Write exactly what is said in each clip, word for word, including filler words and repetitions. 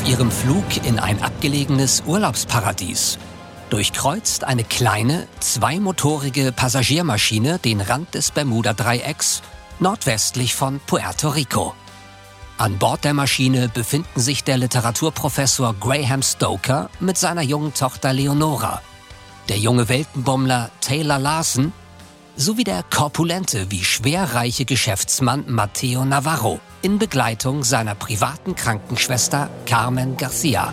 ihrem Flug in ein abgelegenes Urlaubsparadies durchkreuzt eine kleine, zweimotorige Passagiermaschine den Rand des Bermuda-Dreiecks nordwestlich von Puerto Rico. An Bord der Maschine befinden sich der Literaturprofessor Graham Stoker mit seiner jungen Tochter Leonora, der junge Weltenbummler Taylor Larson sowie der korpulente wie schwerreiche Geschäftsmann Mateo Navarro in Begleitung seiner privaten Krankenschwester Carmen Garcia.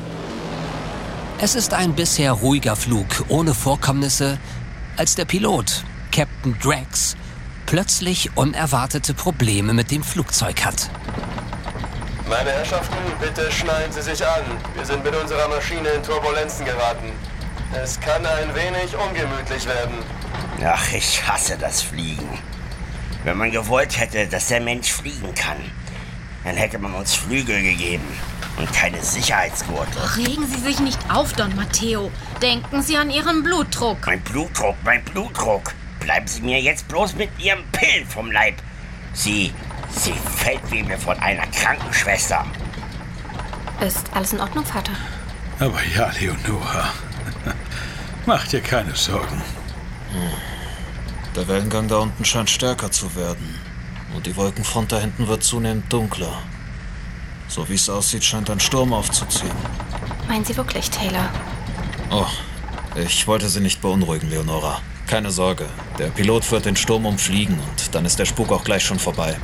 Es ist ein bisher ruhiger Flug ohne Vorkommnisse, als der Pilot, Captain Drax, plötzlich unerwartete Probleme mit dem Flugzeug hat. Meine Herrschaften, bitte schnallen Sie sich an. Wir sind mit unserer Maschine in Turbulenzen geraten. Es kann ein wenig ungemütlich werden. Ach, ich hasse das Fliegen. Wenn man gewollt hätte, dass der Mensch fliegen kann, dann hätte man uns Flügel gegeben und keine Sicherheitsgurte. Regen Sie sich nicht auf, Don Matteo. Denken Sie an Ihren Blutdruck. Mein Blutdruck, mein Blutdruck. Bleiben Sie mir jetzt bloß mit Ihrem Pillen vom Leib. Sie, Sie fällt wie mir von einer Krankenschwester. Ist alles in Ordnung, Vater? Aber ja, Leonora. Mach dir keine Sorgen. Hm. Der Wellengang da unten scheint stärker zu werden. Und die Wolkenfront da hinten wird zunehmend dunkler. So wie es aussieht, scheint ein Sturm aufzuziehen. Meinen Sie wirklich, Taylor? Oh, ich wollte Sie nicht beunruhigen, Leonora. Keine Sorge, der Pilot wird den Sturm umfliegen und dann ist der Spuk auch gleich schon vorbei.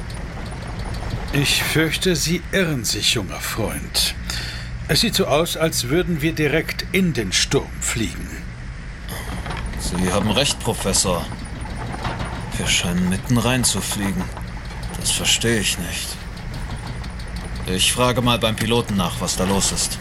Ich fürchte, Sie irren sich, junger Freund. Es sieht so aus, als würden wir direkt in den Sturm fliegen. Sie haben recht, Professor. Wir scheinen mitten rein zu fliegen. Das verstehe ich nicht. Ich frage mal beim Piloten nach, was da los ist.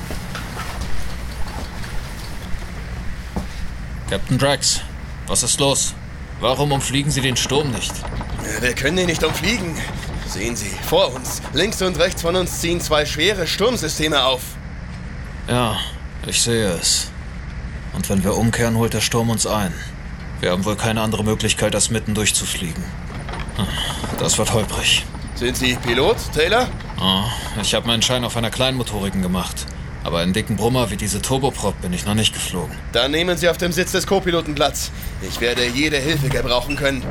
Captain Drax, was ist los? Warum umfliegen Sie den Sturm nicht? Wir können ihn nicht umfliegen. Sehen Sie, vor uns, links und rechts von uns ziehen zwei schwere Sturmsysteme auf. Ja, ich sehe es. Und wenn wir umkehren, holt der Sturm uns ein. Wir haben wohl keine andere Möglichkeit, als mitten durchzufliegen. Das wird holprig. Sind Sie Pilot, Taylor? Oh, ich habe meinen Schein auf einer kleinmotorigen gemacht. Aber einen dicken Brummer wie diese Turboprop bin ich noch nicht geflogen. Dann nehmen Sie auf dem Sitz des Co-Piloten Platz. Ich werde jede Hilfe gebrauchen können.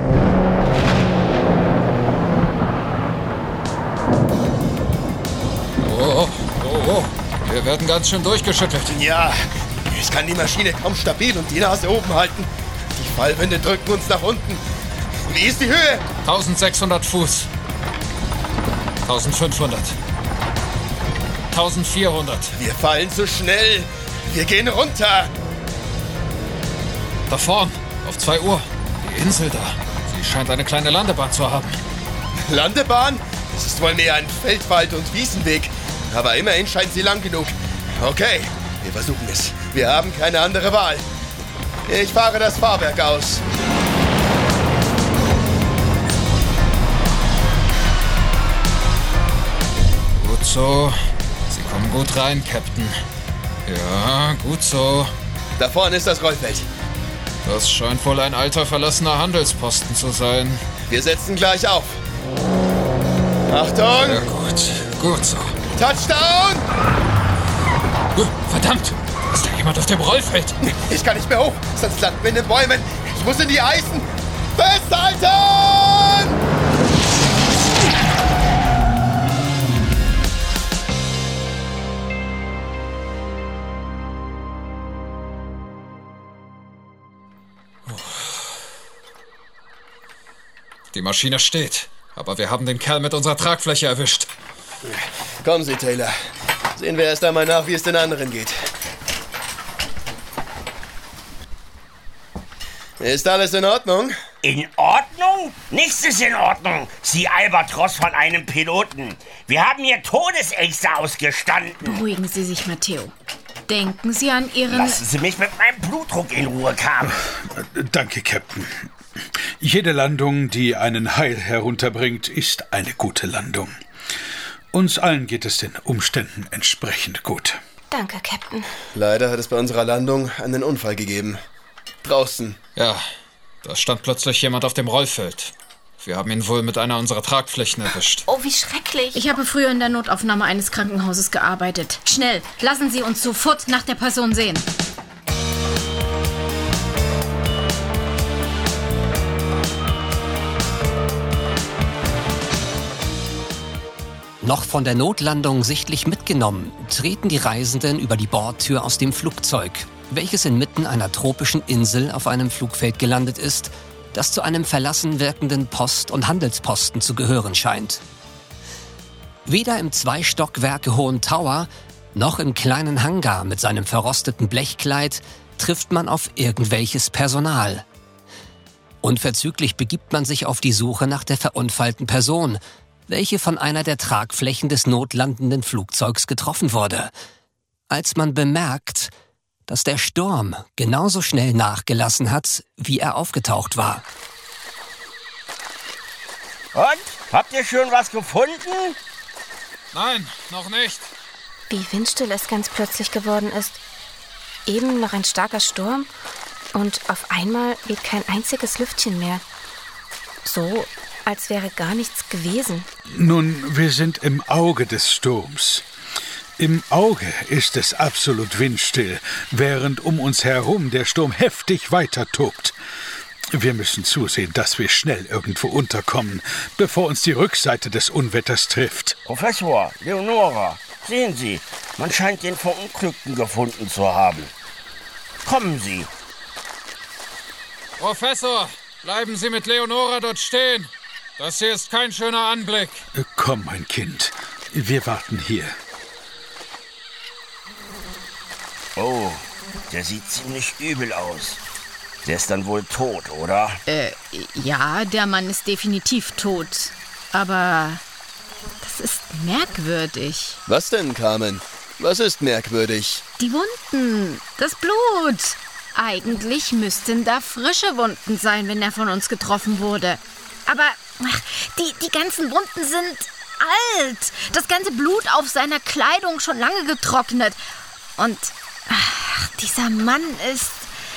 Oh, oh, oh. Wir werden ganz schön durchgeschüttelt. Ja, ich kann die Maschine kaum stabil und die Nase oben halten. Die Fallwände drücken uns nach unten. Wie ist die Höhe? eintausendsechshundert Fuß. eintausendfünfhundert. eintausendvierhundert. Wir fallen zu schnell. Wir gehen runter. Da vorn, auf zwei Uhr. Die Insel da. Sie scheint eine kleine Landebahn zu haben. Landebahn? Es ist wohl mehr ein Feldwald- und Wiesenweg. Aber immerhin scheint sie lang genug. Okay, wir versuchen es. Wir haben keine andere Wahl. Ich fahre das Fahrwerk aus. Gut so. Sie kommen gut rein, Captain. Ja, gut so. Da vorne ist das Rollfeld. Das scheint wohl ein alter, verlassener Handelsposten zu sein. Wir setzen gleich auf. Achtung! Ja, gut. Gut so. Touchdown! Verdammt! Da ist ja jemand auf dem Rollfeld. Ich kann nicht mehr hoch, sonst landen wir in den Bäumen. Ich muss in die Eisen. Festhalten! Die Maschine steht, aber wir haben den Kerl mit unserer Tragfläche erwischt. Kommen Sie, Taylor. Sehen wir erst einmal nach, wie es den anderen geht. Ist alles in Ordnung? In Ordnung? Nichts ist in Ordnung, Sie Albatros von einem Piloten. Wir haben hier Todesängste ausgestanden. Beruhigen Sie sich, Matteo. Denken Sie an Ihren... Lassen Sie mich mit meinem Blutdruck in Ruhe, Carmen. Danke, Captain. Jede Landung, die einen heil herunterbringt, ist eine gute Landung. Uns allen geht es den Umständen entsprechend gut. Danke, Captain. Leider hat es bei unserer Landung einen Unfall gegeben. Draußen. Ja, da stand plötzlich jemand auf dem Rollfeld. Wir haben ihn wohl mit einer unserer Tragflächen erwischt. Oh, wie schrecklich. Ich habe früher in der Notaufnahme eines Krankenhauses gearbeitet. Schnell, lassen Sie uns sofort nach der Person sehen. Noch von der Notlandung sichtlich mitgenommen, treten die Reisenden über die Bordtür aus dem Flugzeug, welches inmitten einer tropischen Insel auf einem Flugfeld gelandet ist, das zu einem verlassen wirkenden Post- und Handelsposten zu gehören scheint. Weder im zwei Stockwerke hohen Tower noch im kleinen Hangar mit seinem verrosteten Blechkleid trifft man auf irgendwelches Personal. Unverzüglich begibt man sich auf die Suche nach der verunfallten Person, welche von einer der Tragflächen des notlandenden Flugzeugs getroffen wurde, als man bemerkt, dass der Sturm genauso schnell nachgelassen hat, wie er aufgetaucht war. Und? Habt ihr schon was gefunden? Nein, noch nicht. Wie windstill es ganz plötzlich geworden ist. Eben noch ein starker Sturm und auf einmal weht kein einziges Lüftchen mehr. So, als wäre gar nichts gewesen. Nun, wir sind im Auge des Sturms. Im Auge ist es absolut windstill, während um uns herum der Sturm heftig weiter tobt. Wir müssen zusehen, dass wir schnell irgendwo unterkommen, bevor uns die Rückseite des Unwetters trifft. Professor, Leonora, sehen Sie, man scheint den Verunglückten gefunden zu haben. Kommen Sie. Professor, bleiben Sie mit Leonora dort stehen. Das hier ist kein schöner Anblick. Komm, mein Kind, wir warten hier. Oh, der sieht ziemlich übel aus. Der ist dann wohl tot, oder? Äh, ja, der Mann ist definitiv tot. Aber das ist merkwürdig. Was denn, Carmen? Was ist merkwürdig? Die Wunden, das Blut. Eigentlich müssten da frische Wunden sein, wenn er von uns getroffen wurde. Aber ach, die, die ganzen Wunden sind alt. Das ganze Blut auf seiner Kleidung schon lange getrocknet. Und ach, dieser Mann ist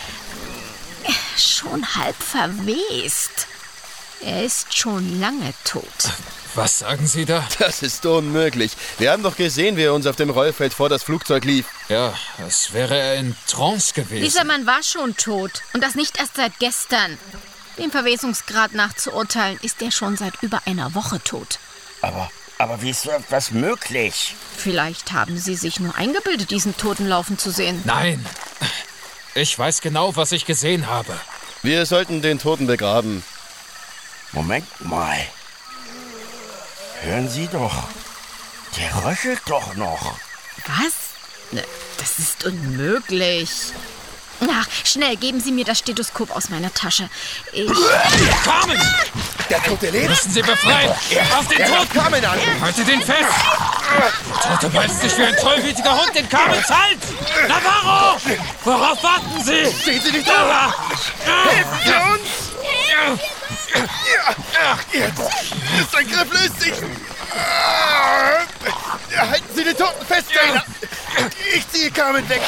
schon halb verwest. Er ist schon lange tot. Was sagen Sie da? Das ist unmöglich. Wir haben doch gesehen, wie er uns auf dem Rollfeld vor das Flugzeug lief. Ja, als wäre er in Trance gewesen. Dieser Mann war schon tot. Und das nicht erst seit gestern. Dem Verwesungsgrad nach zu urteilen, ist er schon seit über einer Woche tot. Aber, aber wie ist so etwas möglich? Vielleicht haben Sie sich nur eingebildet, diesen Toten laufen zu sehen. Nein, ich weiß genau, was ich gesehen habe. Wir sollten den Toten begraben. Moment mal. Hören Sie doch. Der röchelt doch noch. Was? Das ist unmöglich. Ach, schnell, geben Sie mir das Stethoskop aus meiner Tasche. Ich... Carmen! Der Tote lebt. Müssen Sie befreien! Auf den Er Toten! hat Carmen an. Haltet ihn fest! Der Tote beißt sich wie ein tollwütiger Hund in Carmens Hals! Navarro! Worauf warten Sie? Stehen Sie nicht da! Helfen Sie uns! Jetzt ist sein Griff löst sich! Halten Sie den Toten fest, Taylor! Ich ziehe Carmen weg!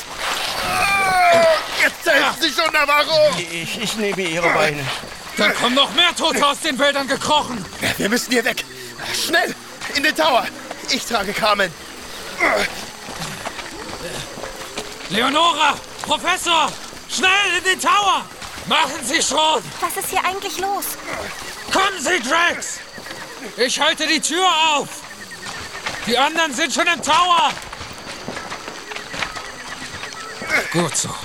Jetzt helfen Sie schon, Navarro! Ich, ich nehme Ihre Beine. Da kommen noch mehr Tote aus den Wäldern gekrochen! Wir müssen hier weg! Schnell! In den Tower! Ich trage Carmen! Leonora! Professor! Schnell in den Tower! Machen Sie schon! Was ist hier eigentlich los? Kommen Sie, Drax! Ich halte die Tür auf! Die anderen sind schon im Tower! Gut so.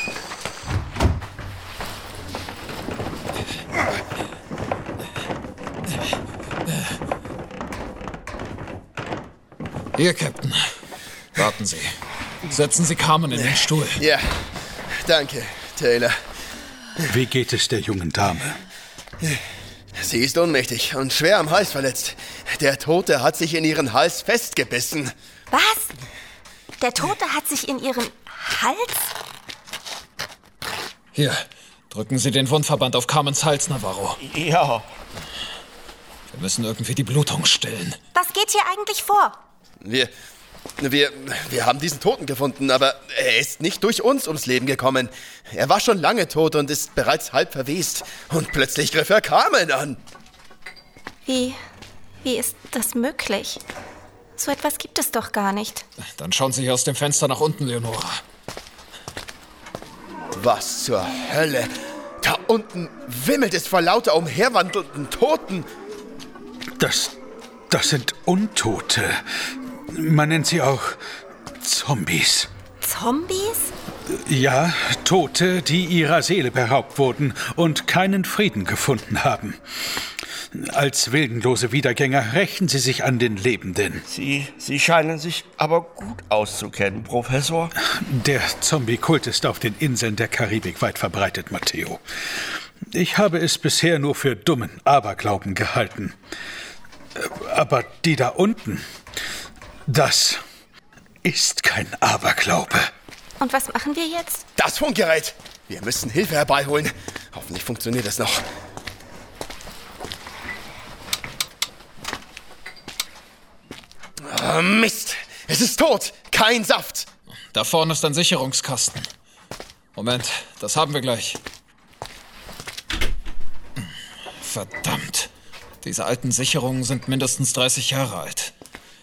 Hier, Captain. Warten Sie. Setzen Sie Carmen in den Stuhl. Ja, danke, Taylor. Wie geht es der jungen Dame? Sie ist ohnmächtig und schwer am Hals verletzt. Der Tote hat sich in ihren Hals festgebissen. Was? Der Tote hat sich in ihren Hals? Hier, drücken Sie den Wundverband auf Carmens Hals, Navarro. Ja. Wir müssen irgendwie die Blutung stillen. Was geht hier eigentlich vor? Wir, wir, wir haben diesen Toten gefunden, aber er ist nicht durch uns ums Leben gekommen. Er war schon lange tot und ist bereits halb verwest. Und plötzlich griff er Carmen an. Wie, wie ist das möglich? So etwas gibt es doch gar nicht. Dann schauen Sie aus dem Fenster nach unten, Leonora. Was zur Hölle? Da unten wimmelt es vor lauter umherwandelnden Toten. Das, das sind Untote. Man nennt sie auch Zombies. Zombies? Ja, Tote, die ihrer Seele beraubt wurden und keinen Frieden gefunden haben. Als wildenlose Wiedergänger rächen sie sich an den Lebenden. Sie, Sie scheinen sich aber gut auszukennen, Professor. Der Zombie-Kult ist auf den Inseln der Karibik weit verbreitet, Matteo. Ich habe es bisher nur für dummen Aberglauben gehalten. Aber die da unten, das ist kein Aberglaube. Und was machen wir jetzt? Das Funkgerät! Wir müssen Hilfe herbeiholen. Hoffentlich funktioniert es noch. Oh, Mist! Es ist tot! Kein Saft! Da vorne ist ein Sicherungskasten. Moment, das haben wir gleich. Verdammt. Diese alten Sicherungen sind mindestens dreißig Jahre alt.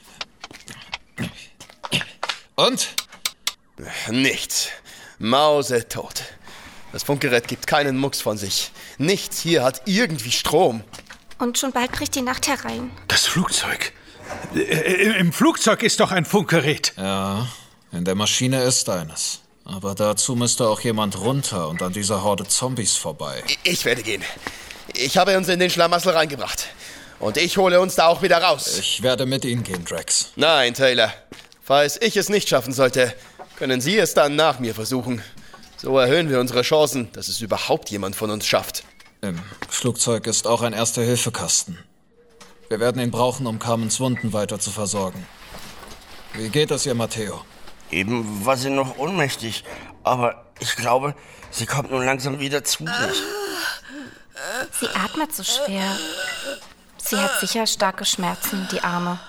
Und? Nichts. Mausetot. Das Funkgerät gibt keinen Mucks von sich. Nichts hier hat irgendwie Strom. Und schon bald bricht die Nacht herein. Das Flugzeug. Im Flugzeug ist doch ein Funkgerät. Ja, in der Maschine ist eines. Aber dazu müsste auch jemand runter und an dieser Horde Zombies vorbei. Ich werde gehen. Ich habe uns in den Schlamassel reingebracht. Und ich hole uns da auch wieder raus. Ich werde mit Ihnen gehen, Drax. Nein, Taylor. Falls ich es nicht schaffen sollte, können Sie es dann nach mir versuchen. So erhöhen wir unsere Chancen, dass es überhaupt jemand von uns schafft. Im Flugzeug ist auch ein Erste-Hilfe-Kasten. Wir werden ihn brauchen, um Carmens Wunden weiter zu versorgen. Wie geht es ihr, Matteo? Eben war sie noch ohnmächtig, aber ich glaube, sie kommt nun langsam wieder zu sich. Sie atmet so schwer. Sie hat sicher starke Schmerzen, die Arme.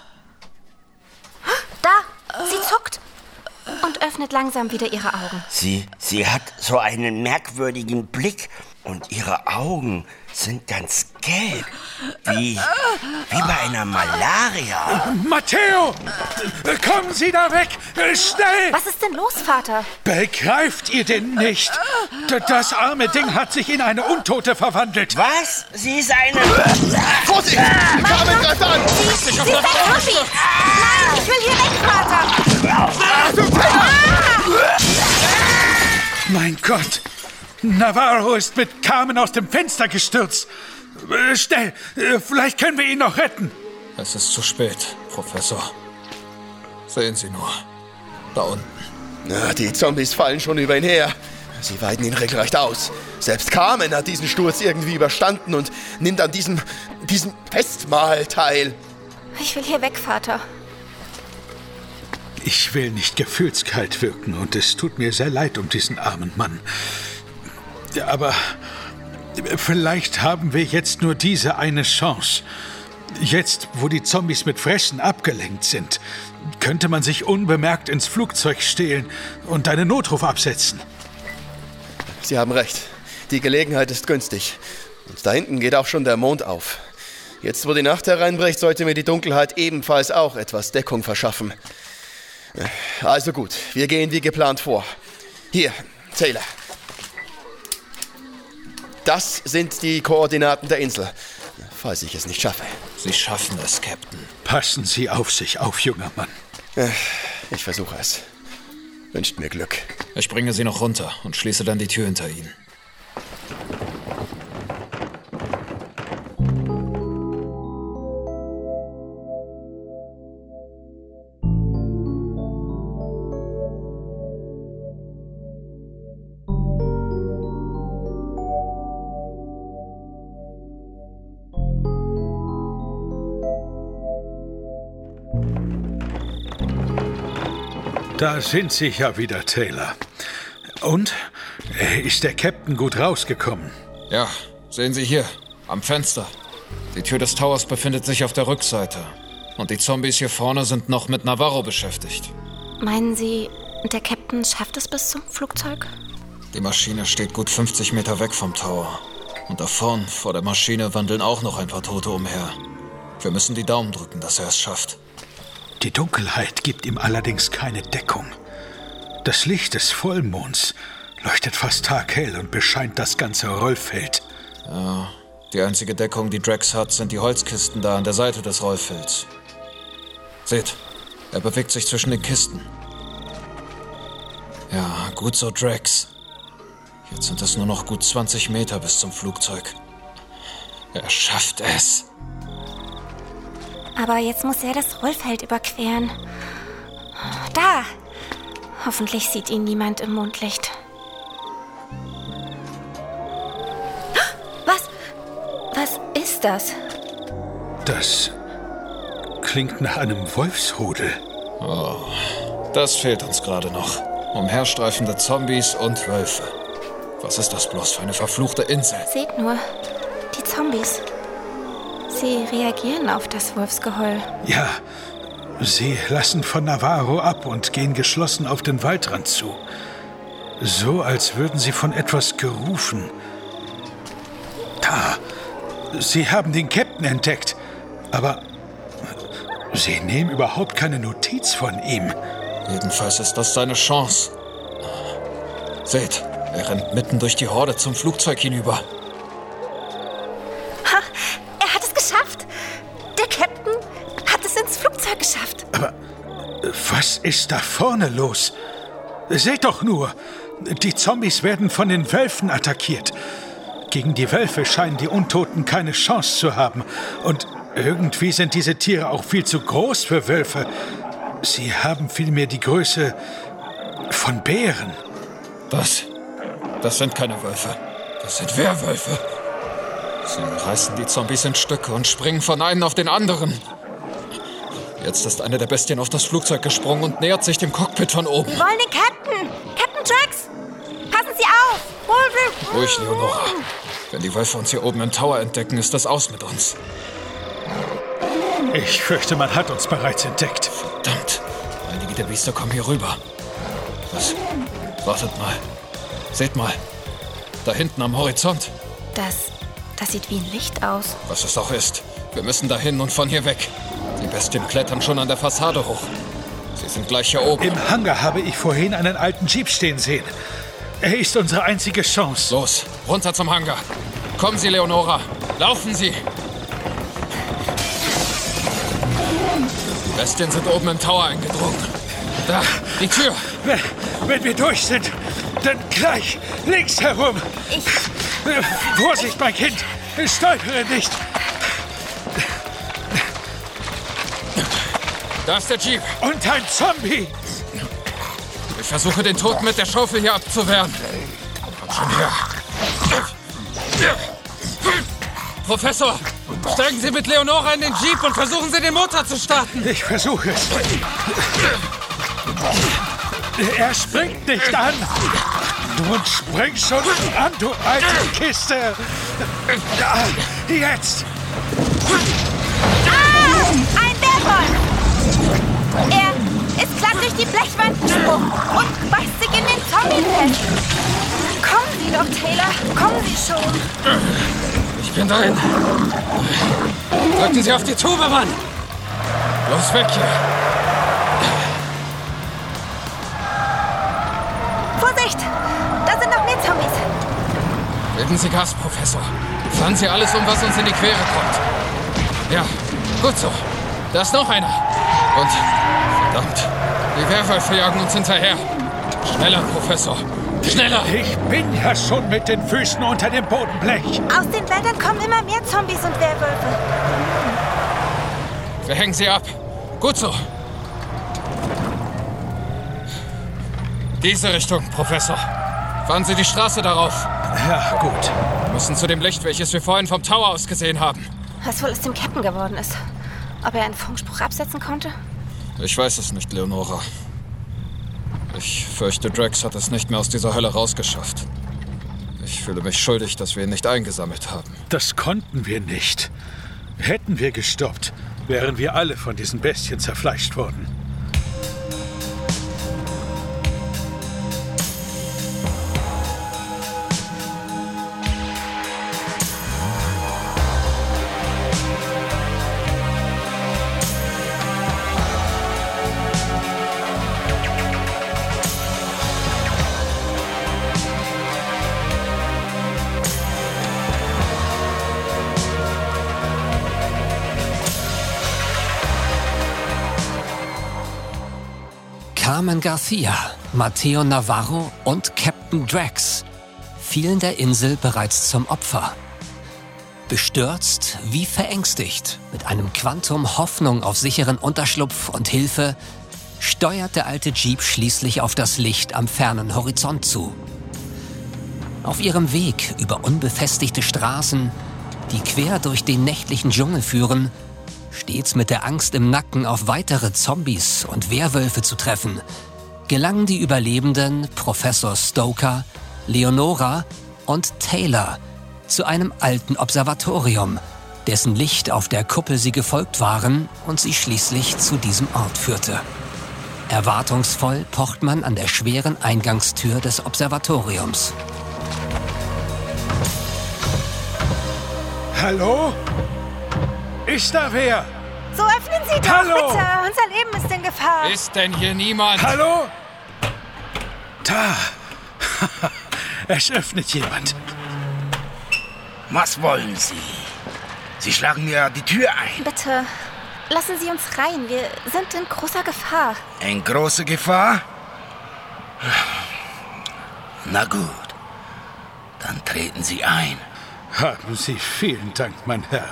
Da! Sie zuckt und öffnet langsam wieder ihre Augen. Sie, sie hat so einen merkwürdigen Blick und ihre Augen sind ganz gelb. Wie, wie bei einer Malaria. Matteo! Kommen Sie da weg! Schnell! Was ist denn los, Vater? Begreift ihr denn nicht? D- Das arme Ding hat sich in eine Untote verwandelt. Was? Sie ist eine... Vorsicht! Carmen greift an! Sie, sie ist ein Zombie! Nein, ich will hier weg, Vater! Achtung, Taylor! Mein Gott! Navarro ist mit Carmen aus dem Fenster gestürzt. Äh, Schnell! Äh, Vielleicht können wir ihn noch retten. Es ist zu spät, Professor. Sehen Sie nur. Da unten. Na, die Zombies fallen schon über ihn her. Sie weiden ihn regelrecht aus. Selbst Carmen hat diesen Sturz irgendwie überstanden und nimmt an diesem, diesem Festmahl teil. Ich will hier weg, Vater. Ich will nicht gefühlskalt wirken und es tut mir sehr leid um diesen armen Mann. Aber vielleicht haben wir jetzt nur diese eine Chance. Jetzt, wo die Zombies mit Fressen abgelenkt sind, könnte man sich unbemerkt ins Flugzeug stehlen und einen Notruf absetzen. Sie haben recht. Die Gelegenheit ist günstig. Und da hinten geht auch schon der Mond auf. Jetzt, wo die Nacht hereinbricht, sollte mir die Dunkelheit ebenfalls auch etwas Deckung verschaffen. Also gut, wir gehen wie geplant vor. Hier, Taylor. Das sind die Koordinaten der Insel, falls ich es nicht schaffe. Sie schaffen es, Captain. Passen Sie auf sich auf, junger Mann. Ich versuche es. Wünscht mir Glück. Ich bringe Sie noch runter und schließe dann die Tür hinter Ihnen. Da sind Sie ja wieder, Taylor. Und? Ist der Captain gut rausgekommen? Ja, sehen Sie hier, am Fenster. Die Tür des Towers befindet sich auf der Rückseite. Und die Zombies hier vorne sind noch mit Navarro beschäftigt. Meinen Sie, der Captain schafft es bis zum Flugzeug? Die Maschine steht gut fünfzig Meter weg vom Tower. Und da vorn, vor der Maschine, wandeln auch noch ein paar Tote umher. Wir müssen die Daumen drücken, dass er es schafft. Die Dunkelheit gibt ihm allerdings keine Deckung. Das Licht des Vollmonds leuchtet fast taghell und bescheint das ganze Rollfeld. Ja, die einzige Deckung, die Drax hat, sind die Holzkisten da an der Seite des Rollfelds. Seht, er bewegt sich zwischen den Kisten. Ja, gut so, Drax. Jetzt sind es nur noch gut zwanzig Meter bis zum Flugzeug. Er schafft es. Aber jetzt muss er das Rollfeld überqueren. Da! Hoffentlich sieht ihn niemand im Mondlicht. Was? Was ist das? Das klingt nach einem Wolfsrudel. Oh, das fehlt uns gerade noch. Umherstreifende Zombies und Wölfe. Was ist das bloß für eine verfluchte Insel? Seht nur, die Zombies. Sie reagieren auf das Wolfsgeheul. Ja, sie lassen von Navarro ab und gehen geschlossen auf den Waldrand zu. So, als würden sie von etwas gerufen. Da, sie haben den Captain entdeckt, aber sie nehmen überhaupt keine Notiz von ihm. Jedenfalls ist das seine Chance. Seht, er rennt mitten durch die Horde zum Flugzeug hinüber. Ha, er hat es geschafft. Der Captain hat es ins Flugzeug geschafft. Aber was ist da vorne los? Seht doch nur, die Zombies werden von den Wölfen attackiert. Gegen die Wölfe scheinen die Untoten keine Chance zu haben. Und irgendwie sind diese Tiere auch viel zu groß für Wölfe. Sie haben vielmehr die Größe von Bären. Was? Das sind keine Wölfe. Das sind Werwölfe. Sie reißen die Zombies in Stücke und springen von einem auf den anderen. Jetzt ist eine der Bestien auf das Flugzeug gesprungen und nähert sich dem Cockpit von oben. Wir wollen den Captain! Captain Drax! Passen Sie auf! Ruhig, Leonora. Wenn die Wölfe uns hier oben im Tower entdecken, ist das aus mit uns. Ich fürchte, man hat uns bereits entdeckt. Verdammt. Einige der Biester kommen hier rüber. Was? Wartet mal. Seht mal. Da hinten am Horizont. Das, das sieht wie ein Licht aus. Was es auch ist. Wir müssen dahin und von hier weg. Die Bestien klettern schon an der Fassade hoch. Sie sind gleich hier oben. Im Hangar habe ich vorhin einen alten Jeep stehen sehen. Er ist unsere einzige Chance. Los, runter zum Hangar. Kommen Sie, Leonora. Laufen Sie. Die Bestien sind oben im Tower eingedrungen. Da, die Tür. Wenn, wenn wir durch sind, dann gleich links herum. Ich... Vorsicht, mein Kind. Stolpere nicht. Da ist der Jeep. Und ein Zombie. Ich versuche, den Toten mit der Schaufel hier abzuwehren. Komm schon her. Professor, steigen Sie mit Leonora in den Jeep und versuchen Sie, den Motor zu starten. Ich versuche es. Er springt nicht an. Nun spring schon an, du alte Kiste. Da, jetzt. Ah! Ein Werwolf! Er ist glatt durch die Blechwand gesprungen und beißt sich in den Zombie fest. Kommen Sie doch, Taylor. Kommen Sie schon. Ich bin drin. Drücken Sie auf die Tube, Mann. Los weg hier. Vorsicht! Da sind noch mehr Zombies. Geben Sie Gas, Professor. Fahren Sie alles um, was uns in die Quere kommt. Ja, gut so. Da ist noch einer. Und, verdammt, die Werwölfe jagen uns hinterher. Schneller, Professor. Schneller! Ich bin ja schon mit den Füßen unter dem Bodenblech. Aus den Wäldern kommen immer mehr Zombies und Werwölfe. Wir hängen sie ab. Gut so. Diese Richtung, Professor. Fahren Sie die Straße darauf. Ja, gut. Wir müssen zu dem Licht, welches wir vorhin vom Tower aus gesehen haben. Was wohl aus dem Captain geworden ist. Ob er einen Funkspruch absetzen konnte? Ich weiß es nicht, Leonora. Ich fürchte, Drax hat es nicht mehr aus dieser Hölle rausgeschafft. Ich fühle mich schuldig, dass wir ihn nicht eingesammelt haben. Das konnten wir nicht. Hätten wir gestoppt, wären wir alle von diesen Bestien zerfleischt worden. Carmen Garcia, Mateo Navarro und Captain Drax fielen der Insel bereits zum Opfer. Bestürzt wie verängstigt, mit einem Quantum Hoffnung auf sicheren Unterschlupf und Hilfe, steuert der alte Jeep schließlich auf das Licht am fernen Horizont zu. Auf ihrem Weg über unbefestigte Straßen, die quer durch den nächtlichen Dschungel führen, stets mit der Angst im Nacken auf weitere Zombies und Werwölfe zu treffen, gelangen die Überlebenden Professor Stoker, Leonora und Taylor zu einem alten Observatorium, dessen Licht auf der Kuppel sie gefolgt waren und sie schließlich zu diesem Ort führte. Erwartungsvoll pocht man an der schweren Eingangstür des Observatoriums. Hallo? Ist da wer? So öffnen Sie doch, Hallo? bitte. Unser Leben ist in Gefahr. Ist denn hier niemand? Hallo? Da. Es öffnet jemand. Was wollen Sie? Sie schlagen mir die Tür ein. Bitte, lassen Sie uns rein. Wir sind in großer Gefahr. In große Gefahr? Na gut, dann treten Sie ein. Haben Sie vielen Dank, mein Herr.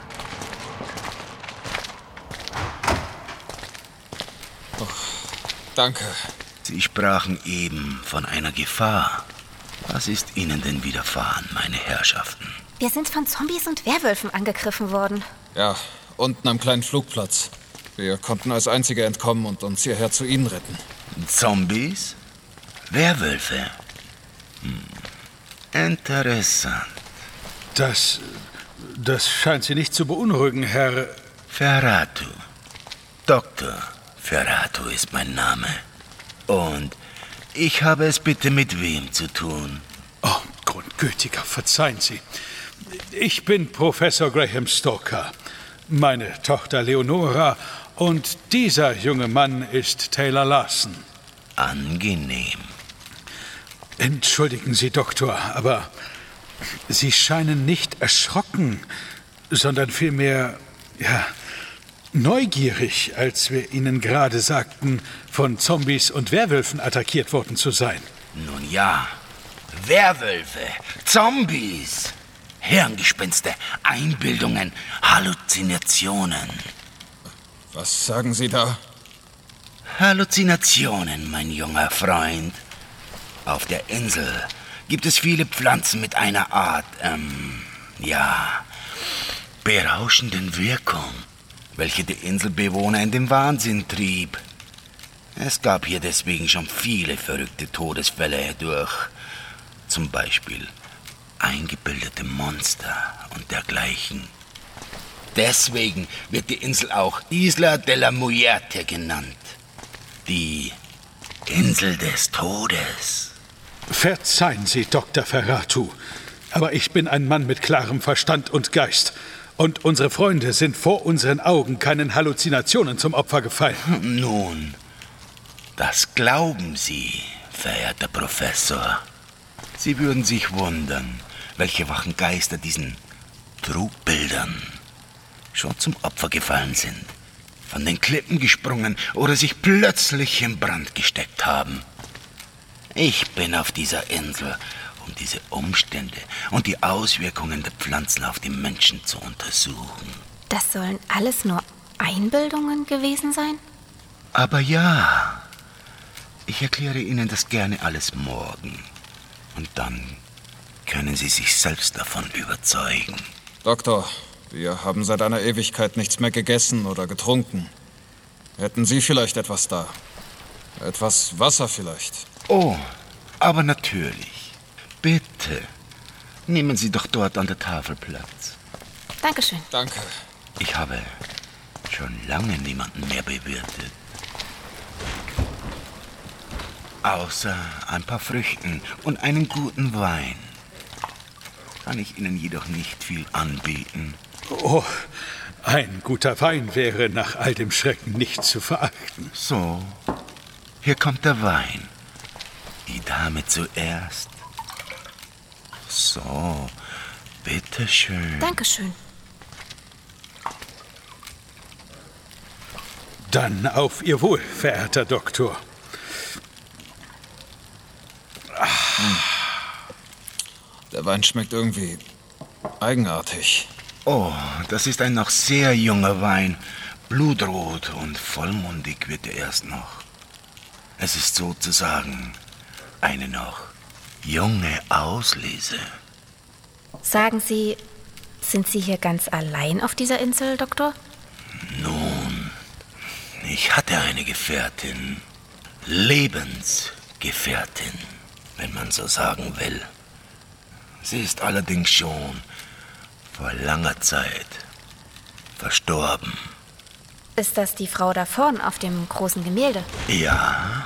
Danke. Sie sprachen eben von einer Gefahr. Was ist Ihnen denn widerfahren, meine Herrschaften? Wir sind von Zombies und Werwölfen angegriffen worden. Ja, unten am kleinen Flugplatz. Wir konnten als Einzige entkommen und uns hierher zu Ihnen retten. Zombies? Werwölfe? Hm. Interessant. Das... das scheint Sie nicht zu beunruhigen, Herr... Ferrato. Doktor Ferrato ist mein Name. Und ich habe es bitte mit wem zu tun? Oh, Grundgütiger, verzeihen Sie. Ich bin Professor Graham Stoker. Meine Tochter Leonora und dieser junge Mann ist Taylor Larson. Angenehm. Entschuldigen Sie, Doktor, aber Sie scheinen nicht erschrocken, sondern vielmehr, ja, neugierig, als wir Ihnen gerade sagten, von Zombies und Werwölfen attackiert worden zu sein. Nun ja, Werwölfe, Zombies, Hirngespinste, Einbildungen, Halluzinationen. Was sagen Sie da? Halluzinationen, mein junger Freund. Auf der Insel gibt es viele Pflanzen mit einer Art, ähm, ja, berauschenden Wirkung, welche die Inselbewohner in den Wahnsinn trieb. Es gab hier deswegen schon viele verrückte Todesfälle durch, zum Beispiel eingebildete Monster und dergleichen. Deswegen wird die Insel auch Isla de la Muerte genannt. Die Insel des Todes. Verzeihen Sie, Doktor Ferrato, aber ich bin ein Mann mit klarem Verstand und Geist. Und unsere Freunde sind vor unseren Augen keinen Halluzinationen zum Opfer gefallen. Nun, das glauben Sie, verehrter Professor. Sie würden sich wundern, welche wachen Geister diesen Trugbildern schon zum Opfer gefallen sind, von den Klippen gesprungen oder sich plötzlich in Brand gesteckt haben. Ich bin auf dieser Insel, um diese Umstände und die Auswirkungen der Pflanzen auf die Menschen zu untersuchen. Das sollen alles nur Einbildungen gewesen sein? Aber ja, ich erkläre Ihnen das gerne alles morgen. Und dann können Sie sich selbst davon überzeugen. Doktor, wir haben seit einer Ewigkeit nichts mehr gegessen oder getrunken. Hätten Sie vielleicht etwas da? Etwas Wasser vielleicht? Oh, aber natürlich. Bitte, nehmen Sie doch dort an der Tafel Platz. Dankeschön. Danke. Ich habe schon lange niemanden mehr bewirtet. Außer ein paar Früchten und einen guten Wein. Kann ich Ihnen jedoch nicht viel anbieten. Oh, ein guter Wein wäre nach all dem Schrecken nicht zu verachten. So, hier kommt der Wein. Die Dame zuerst. So, bitteschön. Dankeschön. Dann auf Ihr Wohl, verehrter Doktor. Der Wein schmeckt irgendwie eigenartig. Oh, das ist ein noch sehr junger Wein. Blutrot und vollmundig wird er erst noch. Es ist sozusagen eine noch junge Auslese. Sagen Sie, sind Sie hier ganz allein auf dieser Insel, Doktor? Nun, ich hatte eine Gefährtin. Lebensgefährtin, wenn man so sagen will. Sie ist allerdings schon vor langer Zeit verstorben. Ist das die Frau da vorn auf dem großen Gemälde? Ja.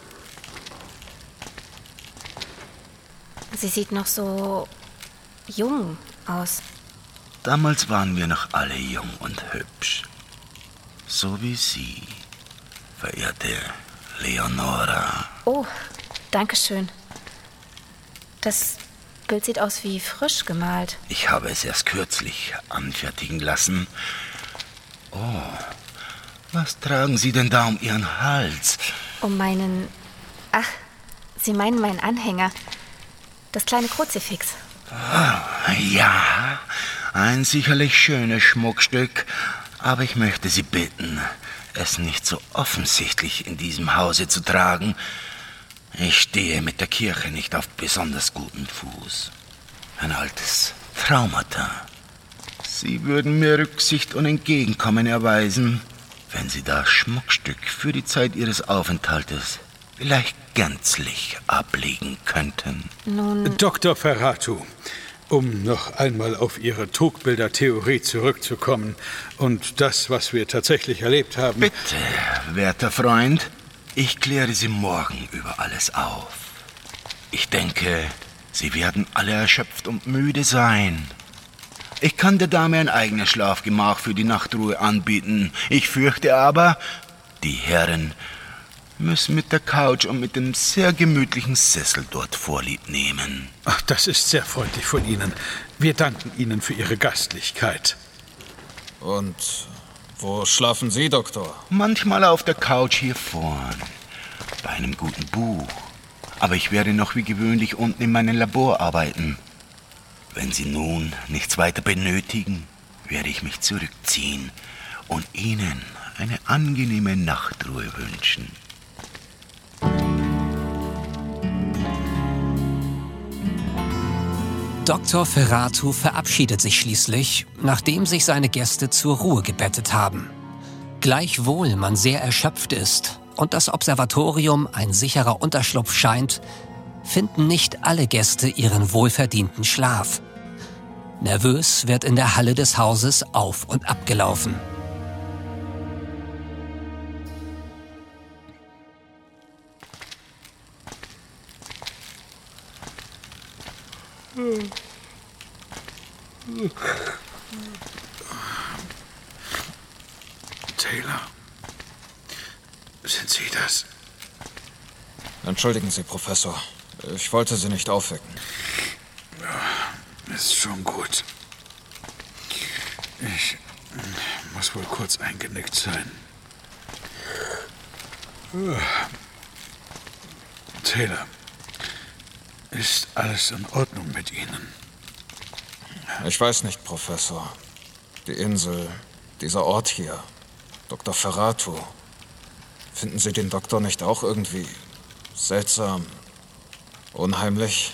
Sie sieht noch so jung aus. Damals waren wir noch alle jung und hübsch. So wie Sie, verehrte Leonora. Oh, danke schön. Das Bild sieht aus wie frisch gemalt. Ich habe es erst kürzlich anfertigen lassen. Oh, was tragen Sie denn da um Ihren Hals? Um meinen... Ach, Sie meinen meinen Anhänger. Das kleine Kruzifix. Oh, ja, ein sicherlich schönes Schmuckstück. Aber ich möchte Sie bitten, es nicht so offensichtlich in diesem Hause zu tragen. Ich stehe mit der Kirche nicht auf besonders guten Fuß. Ein altes Traumata. Sie würden mir Rücksicht und Entgegenkommen erweisen, wenn Sie das Schmuckstück für die Zeit Ihres Aufenthaltes vielleicht gänzlich ablegen könnten. Nun... Doktor Ferratu, um noch einmal auf Ihre Trugbildertheorie zurückzukommen und das, was wir tatsächlich erlebt haben... Bitte, werter Freund, ich kläre Sie morgen über alles auf. Ich denke, Sie werden alle erschöpft und müde sein. Ich kann der Dame ein eigenes Schlafgemach für die Nachtruhe anbieten. Ich fürchte aber, die Herren müssen mit der Couch und mit dem sehr gemütlichen Sessel dort Vorlieb nehmen. Ach, das ist sehr freundlich von Ihnen. Wir danken Ihnen für Ihre Gastlichkeit. Und wo schlafen Sie, Doktor? Manchmal auf der Couch hier vorn, bei einem guten Buch. Aber ich werde noch wie gewöhnlich unten in meinem Labor arbeiten. Wenn Sie nun nichts weiter benötigen, werde ich mich zurückziehen und Ihnen eine angenehme Nachtruhe wünschen. Doktor Ferratu verabschiedet sich schließlich, nachdem sich seine Gäste zur Ruhe gebettet haben. Gleichwohl man sehr erschöpft ist und das Observatorium ein sicherer Unterschlupf scheint, finden nicht alle Gäste ihren wohlverdienten Schlaf. Nervös wird in der Halle des Hauses auf- und abgelaufen. Taylor, sind Sie das? Entschuldigen Sie, Professor. Ich wollte Sie nicht aufwecken. Ja, ist schon gut. Ich muss wohl kurz eingenickt sein. Taylor, ist alles in Ordnung mit Ihnen? Ich weiß nicht, Professor. Die Insel, dieser Ort hier, Doktor Ferratu. Finden Sie den Doktor nicht auch irgendwie seltsam, unheimlich?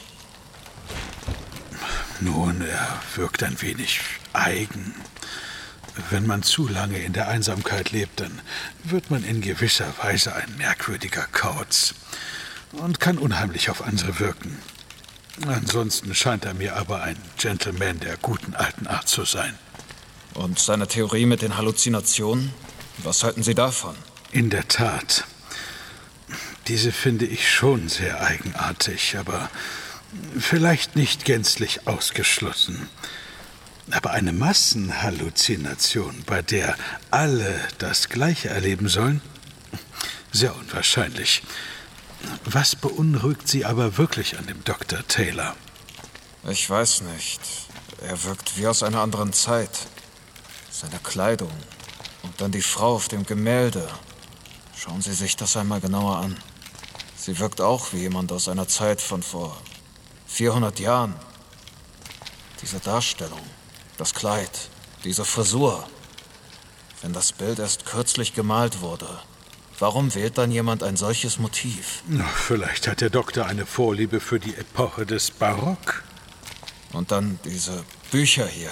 Nun, er wirkt ein wenig eigen. Wenn man zu lange in der Einsamkeit lebt, dann wird man in gewisser Weise ein merkwürdiger Kauz und kann unheimlich auf andere wirken. Ansonsten scheint er mir aber ein Gentleman der guten alten Art zu sein. Und seine Theorie mit den Halluzinationen? Was halten Sie davon? In der Tat. Diese finde ich schon sehr eigenartig, aber vielleicht nicht gänzlich ausgeschlossen. Aber eine Massenhalluzination, bei der alle das Gleiche erleben sollen? Sehr unwahrscheinlich. Was beunruhigt Sie aber wirklich an dem Doktor Taylor? Ich weiß nicht. Er wirkt wie aus einer anderen Zeit. Seine Kleidung und dann die Frau auf dem Gemälde. Schauen Sie sich das einmal genauer an. Sie wirkt auch wie jemand aus einer Zeit von vor vierhundert Jahren. Diese Darstellung, das Kleid, diese Frisur. Wenn das Bild erst kürzlich gemalt wurde, warum wählt dann jemand ein solches Motiv? Na, vielleicht hat der Doktor eine Vorliebe für die Epoche des Barock. Und dann diese Bücher hier.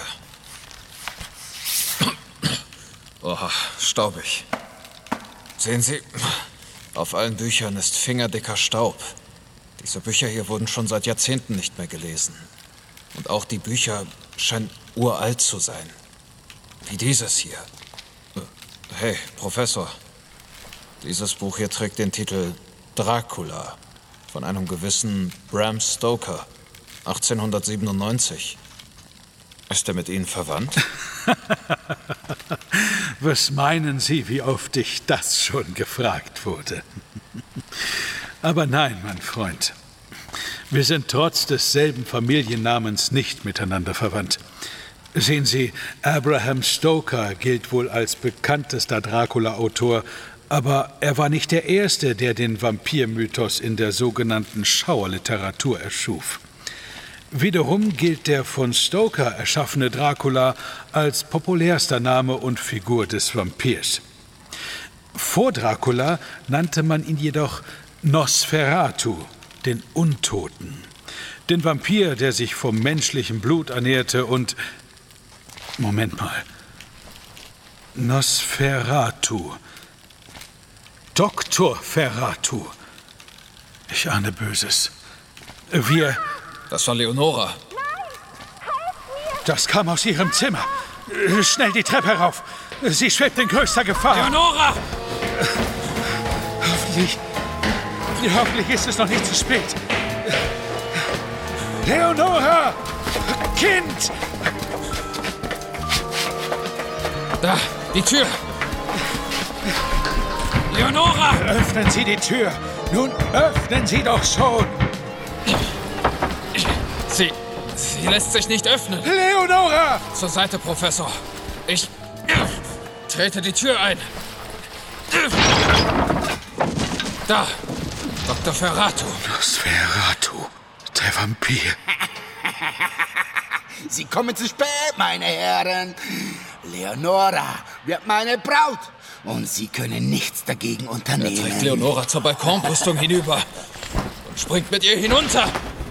Oh, staubig. Sehen Sie, auf allen Büchern ist fingerdicker Staub. Diese Bücher hier wurden schon seit Jahrzehnten nicht mehr gelesen. Und auch die Bücher scheinen uralt zu sein. Wie dieses hier. Hey, Professor. Dieses Buch hier trägt den Titel Dracula von einem gewissen Bram Stoker, achtzehnhundertsiebenundneunzig. Ist er mit Ihnen verwandt? Was meinen Sie, wie oft ich das schon gefragt wurde? Aber nein, mein Freund. Wir sind trotz desselben Familiennamens nicht miteinander verwandt. Sehen Sie, Abraham Stoker gilt wohl als bekanntester Dracula-Autor, aber er war nicht der Erste, der den Vampirmythos in der sogenannten Schauerliteratur erschuf. Wiederum gilt der von Stoker erschaffene Dracula als populärster Name und Figur des Vampirs. Vor Dracula nannte man ihn jedoch Nosferatu, den Untoten. Den Vampir, der sich vom menschlichen Blut ernährte und... Moment mal. Nosferatu. Doktor Ferratu. Ich ahne Böses. Wir... Das war Leonora. Das kam aus ihrem Zimmer. Schnell die Treppe rauf. Sie schwebt in größter Gefahr. Leonora! Hoffentlich... Hoffentlich ist es noch nicht zu spät. Leonora! Kind! Da, die Tür! Leonora! Öffnen Sie die Tür! Nun öffnen Sie doch schon! Sie... Sie lässt sich nicht öffnen. Leonora! Zur Seite, Professor. Ich... trete die Tür ein. Da! Doktor Ferratu. Nosferatu, der Vampir. Sie kommen zu spät, meine Herren. Leonora wird meine Braut und Sie können nichts dagegen unternehmen. Er trägt Leonora zur Balkonbrüstung hinüber und springt mit ihr hinunter.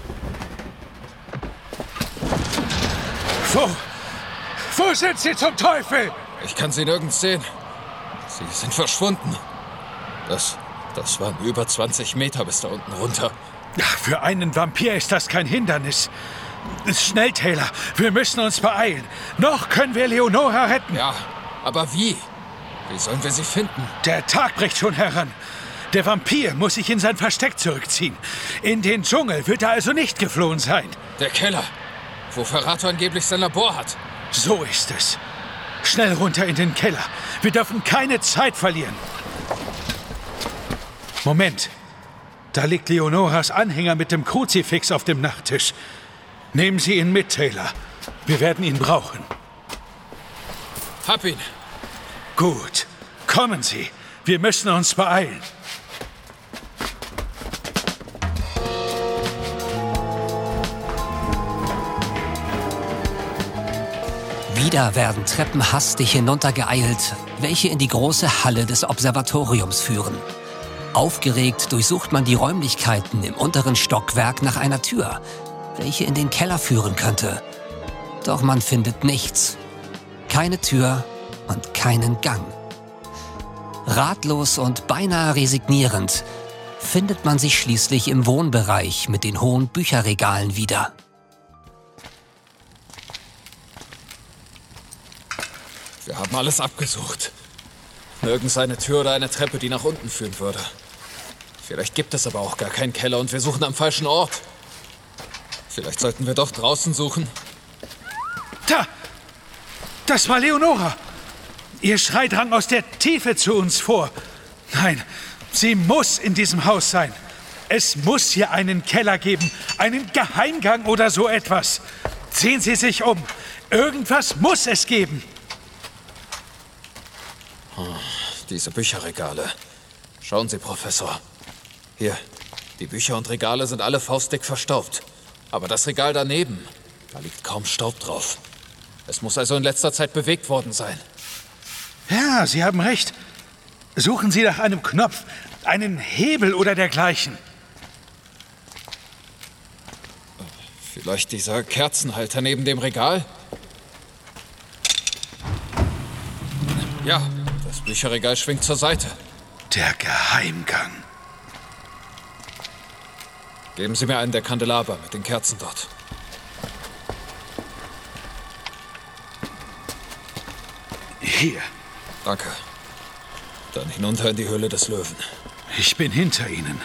Wo? Wo sind Sie zum Teufel? Ich kann sie nirgends sehen. Sie sind verschwunden. Das, das waren über zwanzig Meter bis da unten runter. Ach, für einen Vampir ist das kein Hindernis. Schnell, Taylor, wir müssen uns beeilen. Noch können wir Leonora retten. Ja, aber wie? Wie sollen wir sie finden? Der Tag bricht schon heran. Der Vampir muss sich in sein Versteck zurückziehen. In den Dschungel wird er also nicht geflohen sein. Der Keller, wo Ferratu angeblich sein Labor hat. So ist es. Schnell runter in den Keller. Wir dürfen keine Zeit verlieren. Moment. Da liegt Leonoras Anhänger mit dem Kruzifix auf dem Nachttisch. Nehmen Sie ihn mit, Taylor. Wir werden ihn brauchen. Hab ihn. Gut. Kommen Sie. Wir müssen uns beeilen. Wieder werden Treppen hastig hinuntergeeilt, welche in die große Halle des Observatoriums führen. Aufgeregt durchsucht man die Räumlichkeiten im unteren Stockwerk nach einer Tür, welche in den Keller führen könnte. Doch man findet nichts. Keine Tür und keinen Gang. Ratlos und beinahe resignierend findet man sich schließlich im Wohnbereich mit den hohen Bücherregalen wieder. Wir haben alles abgesucht. Nirgends eine Tür oder eine Treppe, die nach unten führen würde. Vielleicht gibt es aber auch gar keinen Keller und wir suchen am falschen Ort. Vielleicht sollten wir doch draußen suchen. Da! Das war Leonora! Ihr Schrei drang aus der Tiefe zu uns vor. Nein, sie muss in diesem Haus sein. Es muss hier einen Keller geben, einen Geheimgang oder so etwas. Sehen Sie sich um. Irgendwas muss es geben. Oh, diese Bücherregale. Schauen Sie, Professor. Hier, die Bücher und Regale sind alle faustdick verstaubt. Aber das Regal daneben, Da liegt kaum Staub drauf. Es muss also in letzter Zeit bewegt worden sein. Ja, Sie haben recht. Suchen Sie nach einem Knopf, einen Hebel oder dergleichen. Vielleicht dieser Kerzenhalter neben dem Regal? Ja, das Bücherregal schwingt zur Seite. Der Geheimgang. Geben Sie mir einen der Kandelaber mit den Kerzen dort. Hier. Danke. Dann hinunter in die Höhle des Löwen. Ich bin hinter Ihnen.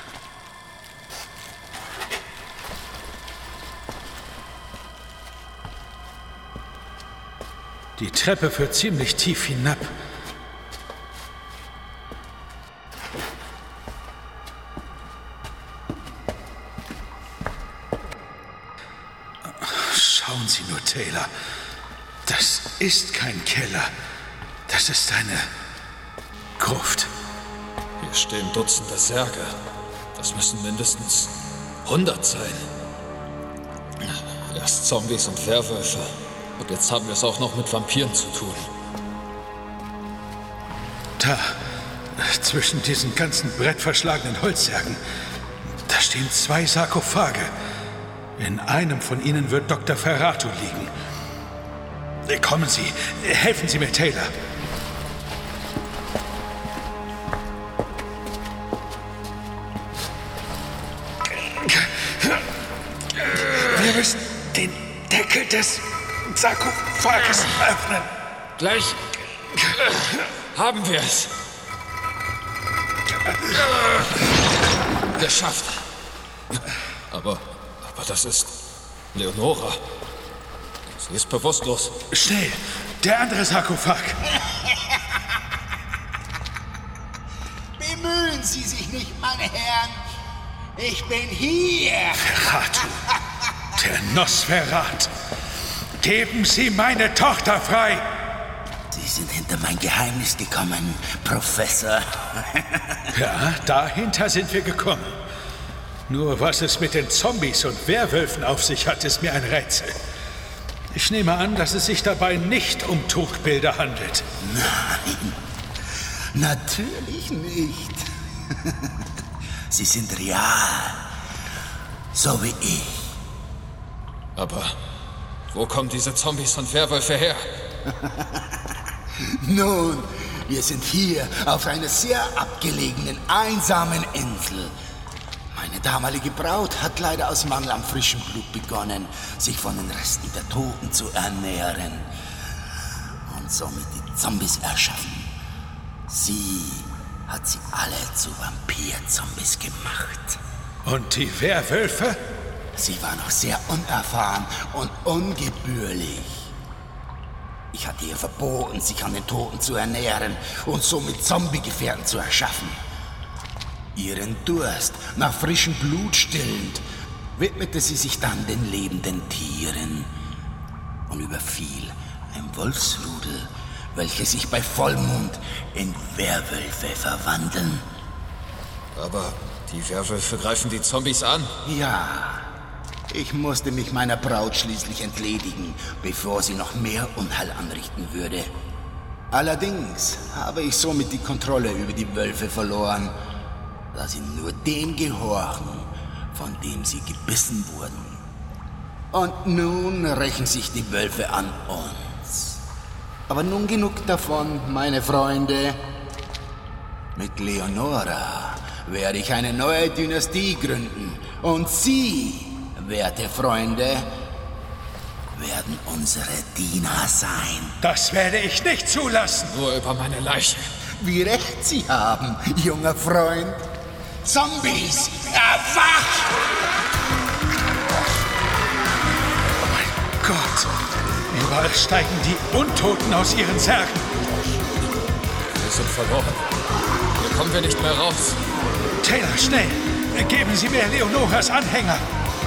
Die Treppe führt ziemlich tief hinab. Schauen Sie nur, Taylor. Das ist kein Keller. Das ist eine Gruft. Hier stehen Dutzende Särge. Das müssen mindestens hundert sein. Erst Zombies und Werwölfe. Und jetzt haben wir es auch noch mit Vampiren zu tun. Da, zwischen diesen ganzen brettverschlagenen Holzsärgen, da stehen zwei Sarkophage. In einem von ihnen wird Doktor Ferrato liegen. Kommen Sie, helfen Sie mir, Taylor. Wir müssen den Deckel des Sarkophages öffnen. Gleich haben wir es. Geschafft. Aber, aber das ist Leonora. Sie ist bewusstlos. Schnell, der andere Sarkophag. Bemühen Sie sich nicht, meine Herren. Ich bin hier. Ferrato, der Nosferat. Geben Sie meine Tochter frei. Sie sind hinter mein Geheimnis gekommen, Professor. Ja, dahinter sind wir gekommen. Nur was es mit den Zombies und Werwölfen auf sich hat, ist mir ein Rätsel. Ich nehme an, dass es sich dabei nicht um Trugbilder handelt. Nein, natürlich nicht. Sie sind real, so wie ich. Aber wo kommen diese Zombies und Werwölfe her? Nun, wir sind hier auf einer sehr abgelegenen, einsamen Insel. Meine damalige Braut hat leider aus Mangel an frischem Blut begonnen, sich von den Resten der Toten zu ernähren und somit die Zombies erschaffen. Sie hat sie alle zu Vampir-Zombies gemacht. Und die Werwölfe? Sie war noch sehr unerfahren und ungebührlich. Ich hatte ihr verboten, sich an den Toten zu ernähren und somit Zombie-Gefährten zu erschaffen. Ihren Durst nach frischem Blut stillend, widmete sie sich dann den lebenden Tieren und überfiel ein Wolfsrudel, welche sich bei Vollmond in Werwölfe verwandeln. Aber die Werwölfe greifen die Zombies an. Ja, ich musste mich meiner Braut schließlich entledigen, bevor sie noch mehr Unheil anrichten würde. Allerdings habe ich somit die Kontrolle über die Wölfe verloren, da sie nur dem gehorchen, von dem sie gebissen wurden. Und nun rächen sich die Wölfe an uns. Aber nun genug davon, meine Freunde. Mit Leonora werde ich eine neue Dynastie gründen. Und Sie, werte Freunde, werden unsere Diener sein. Das werde ich nicht zulassen. Nur über meine Leiche. Wie recht Sie haben, junger Freund. Zombies, erwacht! Oh mein Gott! Überall steigen die Untoten aus ihren Särgen. Wir sind verloren. Hier kommen wir nicht mehr raus. Taylor, schnell! Geben Sie mir Leonoras Anhänger.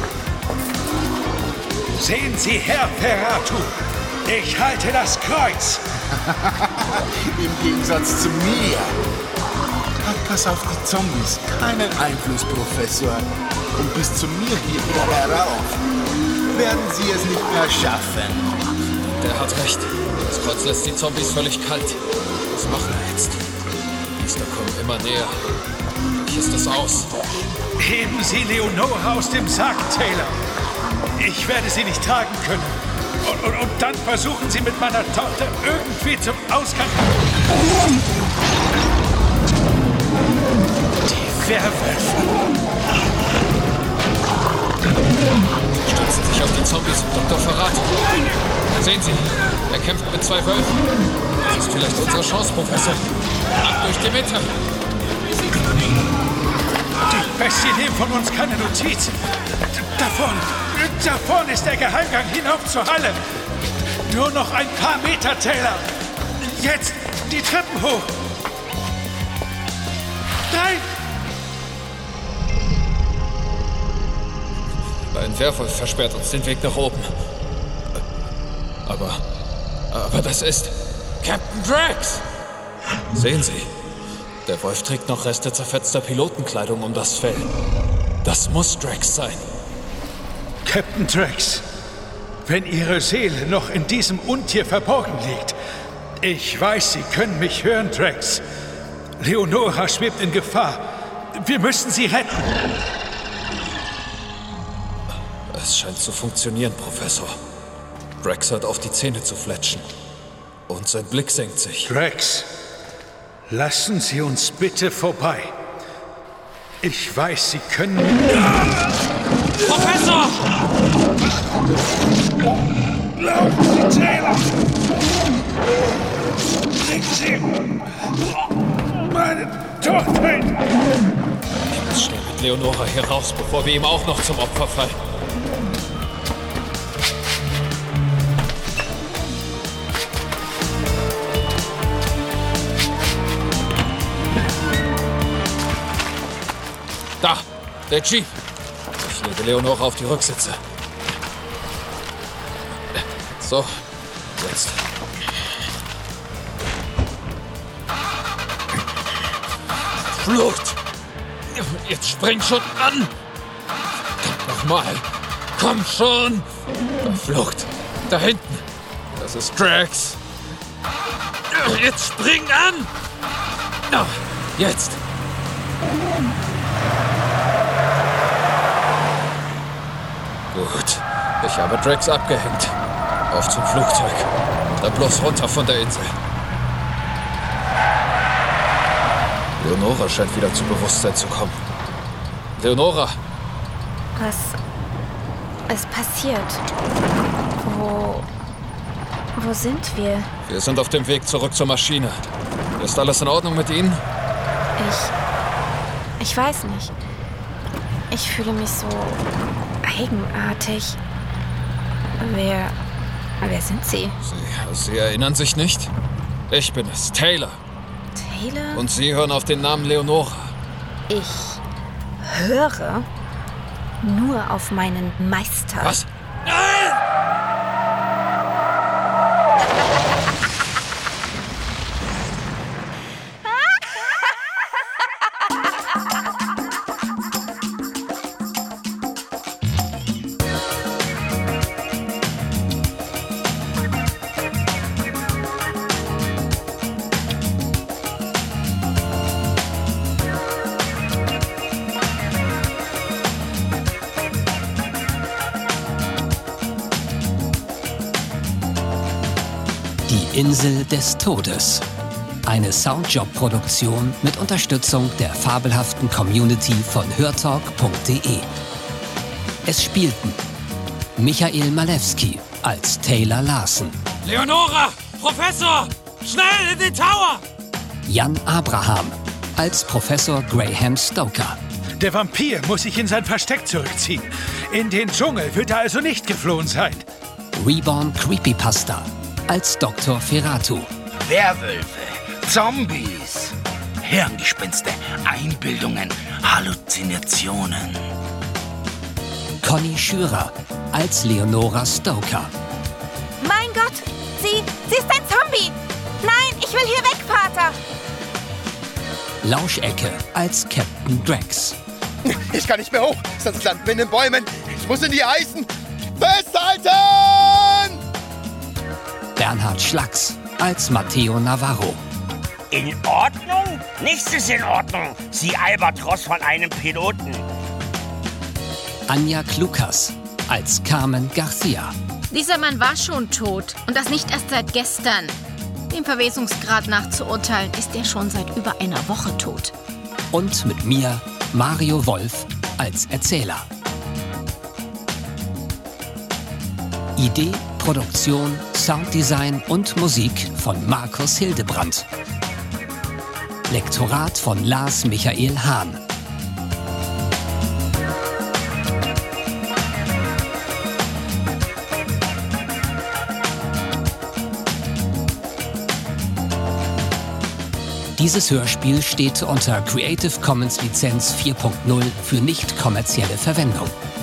Sehen Sie her, Ferrato! Ich halte das Kreuz! Im Gegensatz zu mir. Pass auf die Zombies keinen Einfluss, Professor. Und bis zu mir hier wieder herauf. werden Sie es nicht mehr schaffen. Der hat recht. Das Kreuz lässt die Zombies völlig kalt. Was machen wir jetzt? Die Biester kommen immer näher. Wie ist das aus? Heben Sie Leonora aus dem Sarg, Taylor. Ich werde sie nicht tragen können. Und, und, und dann versuchen Sie mit meiner Tochter irgendwie zum Ausgang... Die Werwölfe. Sie stürzen sich auf die Zombies und Doktor Verrat. Sehen Sie, er kämpft mit zwei Wölfen. Das ist vielleicht unsere Chance, Professor. Ab durch die Mitte. Die Bestien nehmen von uns keine Notiz. Da vorne, da vorne ist der Geheimgang hinauf zur Halle. Nur noch ein paar Meter, Taylor. Jetzt die Treppen hoch. Nein! Ein Werwolf versperrt uns den Weg nach oben. Aber, aber das ist Captain Drax. Sehen Sie, der Wolf trägt noch Reste zerfetzter Pilotenkleidung um das Fell. Das muss Drax sein. Captain Drax, wenn Ihre Seele noch in diesem Untier verborgen liegt. Ich weiß, Sie können mich hören, Drax. Leonora schwebt in Gefahr. Wir müssen sie retten. Es scheint zu funktionieren, Professor. Drax hört auf, die Zähne zu fletschen. Und sein Blick senkt sich. Drax, lassen Sie uns bitte vorbei. Ich weiß, Sie können... Professor! Laufen Sie, Taylor! Bringen Sie meine Tochter hin! Ich muss schnell mit Leonora hier raus, bevor wir ihm auch noch zum Opfer fallen. Da, der Jeep. Ich lege Leonora auf die Rücksitze. So, jetzt. Flucht! Jetzt spring schon an! Nochmal! Komm schon! Verflucht! Da hinten! Das ist Drax! Jetzt spring an! Jetzt! Gut, ich habe Drax abgehängt. Auf zum Flugzeug. Dann bloß runter von der Insel. Leonora scheint wieder zu Bewusstsein zu kommen. Leonora! Was ist passiert? Wo... Wo sind wir? Wir sind auf dem Weg zurück zur Maschine. Ist alles in Ordnung mit Ihnen? Ich... Ich weiß nicht. Ich fühle mich so... eigenartig. Wer... Wer sind Sie? Sie, Sie erinnern sich nicht? Ich bin es, Taylor. Taylor? Und Sie hören auf den Namen Leonora. Ich höre nur auf meinen Meister. Was? Nein! Insel des Todes. Eine Soundjob-Produktion mit Unterstützung der fabelhaften Community von hörtalk punkt de. Es spielten Michael Malewski als Taylor Larsen. Leonora! Professor! Schnell in den Tower! Jan Abraham als Professor Graham Stoker. Der Vampir muss sich in sein Versteck zurückziehen. In den Dschungel wird er also nicht geflohen sein. Reborn Creepypasta als Doktor Ferratu. Werwölfe, Zombies, Hirngespinste, Einbildungen, Halluzinationen. Conny Schürer als Leonora Stoker. Mein Gott! Sie... Sie ist ein Zombie! Nein, ich will hier weg, Vater! Lauschecke als Captain Drax. Ich kann nicht mehr hoch, sonst landen wir in den Bäumen. Ich muss in die Eisen. Festhalten! Bernhard Schlacks als Matteo Navarro. In Ordnung? Nichts ist in Ordnung. Sie Albatros von einem Piloten. Anja Klukas als Carmen Garcia. Dieser Mann war schon tot und das nicht erst seit gestern. Dem Verwesungsgrad nach zu urteilen, ist er schon seit über einer Woche tot. Und mit mir, Mario Wolf, als Erzähler. Idee, Produktion, Sounddesign und Musik von Markus Hildebrandt. Lektorat von Lars Michael Hahn. Dieses Hörspiel steht unter Creative Commons Lizenz vier Punkt null für nicht kommerzielle Verwendung.